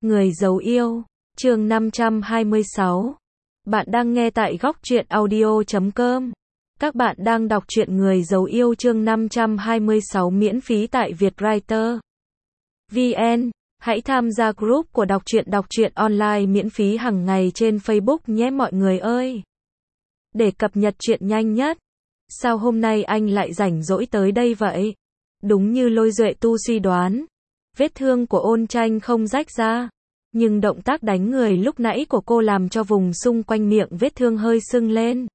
Người giấu yêu, chương 526. Bạn đang nghe tại góc truyện audio.com. Các bạn đang đọc truyện Người giấu yêu chương 526 miễn phí tại Vietwriter VN. Hãy tham gia group của đọc truyện online miễn phí hàng ngày trên Facebook nhé mọi người ơi. Để cập nhật truyện nhanh nhất. Sao hôm nay anh lại rảnh rỗi tới đây vậy? Đúng như Lôi Duệ Tu suy đoán. Vết thương của Ôn Tranh không rách ra. Nhưng động tác đánh người lúc nãy của cô làm cho vùng xung quanh miệng vết thương hơi sưng lên.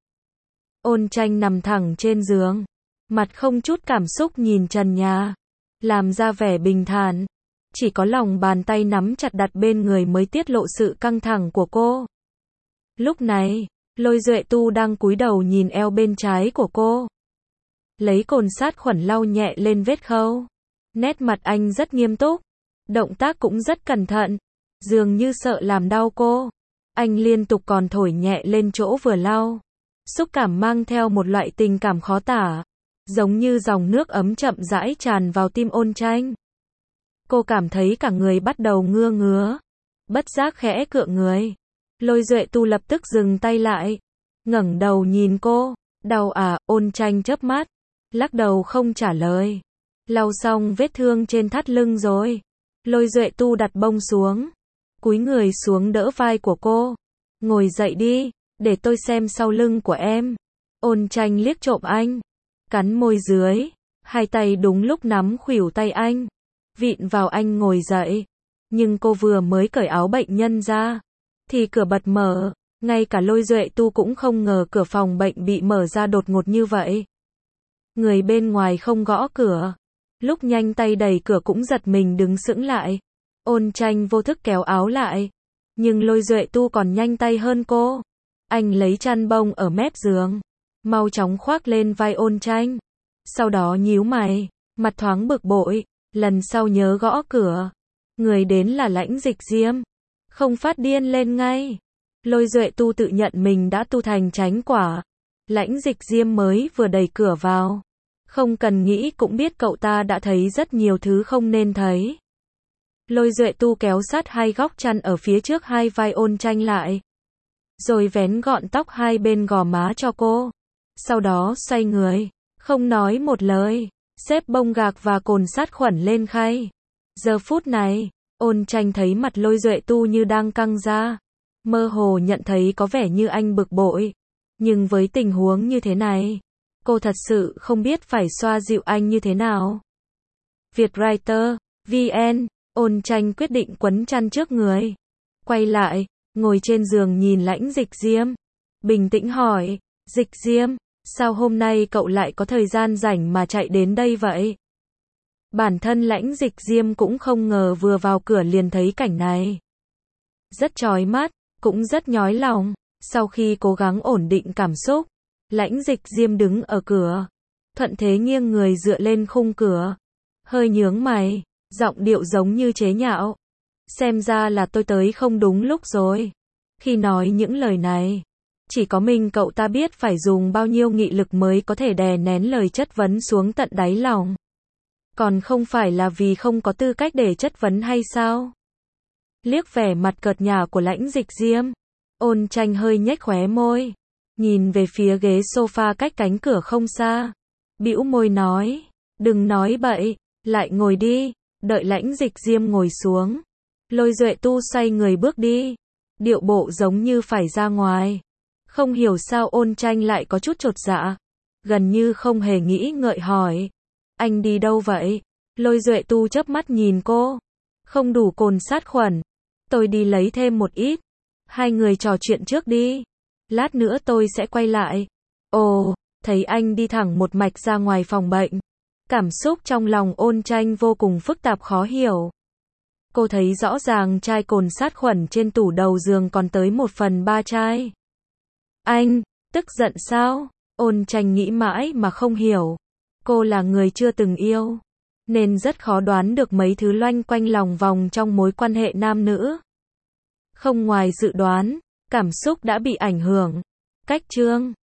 Ôn Tranh nằm thẳng trên giường. Mặt không chút cảm xúc nhìn trần nhà. Làm ra vẻ bình thản. Chỉ có lòng bàn tay nắm chặt đặt bên người mới tiết lộ sự căng thẳng của cô. Lúc này, Lôi Duệ Tu đang cúi đầu nhìn eo bên trái của cô. Lấy cồn sát khuẩn lau nhẹ lên vết khâu. Nét mặt anh rất nghiêm túc. Động tác cũng rất cẩn thận. Dường như sợ làm đau cô. Anh liên tục còn thổi nhẹ lên chỗ vừa lau. Xúc cảm mang theo một loại tình cảm khó tả. Giống như dòng nước ấm chậm rãi tràn vào tim Ôn Tranh. Cô cảm thấy cả người bắt đầu ngứa. Bất giác khẽ cựa người. Lôi Duệ Tu lập tức dừng tay lại. Ngẩng đầu nhìn cô. Đau à? Ôn Tranh chớp mắt. Lắc đầu không trả lời. Lau xong vết thương trên thắt lưng rồi. Lôi Duệ Tu đặt bông xuống. Cúi người xuống đỡ vai của cô. Ngồi dậy đi, để tôi xem sau lưng của em. Ôn Tranh liếc trộm anh. Cắn môi dưới. Hai tay đúng lúc nắm khuỷu tay anh. Vịn vào anh ngồi dậy. Nhưng cô vừa mới cởi áo bệnh nhân ra. Thì cửa bật mở. Ngay cả Lôi Duệ Tu cũng không ngờ cửa phòng bệnh bị mở ra đột ngột như vậy. Người bên ngoài không gõ cửa. Lúc nhanh tay đẩy cửa cũng giật mình đứng sững lại. Ôn Tranh vô thức kéo áo lại. Nhưng Lôi Duệ Tu còn nhanh tay hơn cô. Anh lấy chăn bông ở mép giường. Mau chóng khoác lên vai Ôn Tranh. Sau đó nhíu mày. Mặt thoáng bực bội. Lần sau nhớ gõ cửa. Người đến là Lãnh Dịch Diêm. Không phát điên lên ngay. Lôi Duệ Tu tự nhận mình đã tu thành chánh quả. Lãnh Dịch Diêm mới vừa đẩy cửa vào. Không cần nghĩ cũng biết cậu ta đã thấy rất nhiều thứ không nên thấy. Lôi Duệ Tu kéo sát hai góc chăn ở phía trước hai vai Ôn Tranh lại. Rồi vén gọn tóc hai bên gò má cho cô. Sau đó xoay người. Không nói một lời. Xếp bông gạc và cồn sát khuẩn lên khay. Giờ phút này, Ôn Tranh thấy mặt Lôi Duệ Tu như đang căng ra. Mơ hồ nhận thấy có vẻ như anh bực bội. Nhưng với tình huống như thế này, cô thật sự không biết phải xoa dịu anh như thế nào. Vietwriter VN. Ôn Tranh quyết định quấn chăn trước người. Quay lại, ngồi trên giường nhìn Lãnh Dịch Diêm. Bình tĩnh hỏi, Dịch Diêm, sao hôm nay cậu lại có thời gian rảnh mà chạy đến đây vậy? Bản thân Lãnh Dịch Diêm cũng không ngờ vừa vào cửa liền thấy cảnh này. Rất chói mắt, cũng rất nhói lòng. Sau khi cố gắng ổn định cảm xúc, Lãnh Dịch Diêm đứng ở cửa. Thuận thế nghiêng người dựa lên khung cửa. Hơi nhướng mày. Giọng điệu giống như chế nhạo. Xem ra là tôi tới không đúng lúc rồi. Khi nói những lời này, chỉ có mình cậu ta biết phải dùng bao nhiêu nghị lực mới có thể đè nén lời chất vấn xuống tận đáy lòng. Còn không phải là vì không có tư cách để chất vấn hay sao? Liếc vẻ mặt cợt nhả của Lãnh Dịch Diêm, Ôn Tranh hơi nhếch khóe môi, nhìn về phía ghế sofa cách cánh cửa không xa. Bĩu môi nói, đừng nói bậy, lại ngồi đi. Đợi Lãnh Dịch Diêm ngồi xuống, Lôi Duệ Tu xoay người bước đi. Điệu bộ giống như phải ra ngoài. Không hiểu sao Ôn Tranh lại có chút chột dạ. Gần như không hề nghĩ ngợi hỏi. Anh đi đâu vậy? Lôi Duệ Tu chớp mắt nhìn cô. Không đủ cồn sát khuẩn. Tôi đi lấy thêm một ít. Hai người trò chuyện trước đi. Lát nữa tôi sẽ quay lại. Ồ, thấy anh đi thẳng một mạch ra ngoài phòng bệnh. Cảm xúc trong lòng Ôn Tranh vô cùng phức tạp khó hiểu. Cô thấy rõ ràng chai cồn sát khuẩn trên tủ đầu giường còn tới 1/3 chai. Anh, tức giận sao? Ôn Tranh nghĩ mãi mà không hiểu. Cô là người chưa từng yêu, nên rất khó đoán được mấy thứ loanh quanh lòng vòng trong mối quan hệ nam nữ. Không ngoài dự đoán, cảm xúc đã bị ảnh hưởng. Cách chương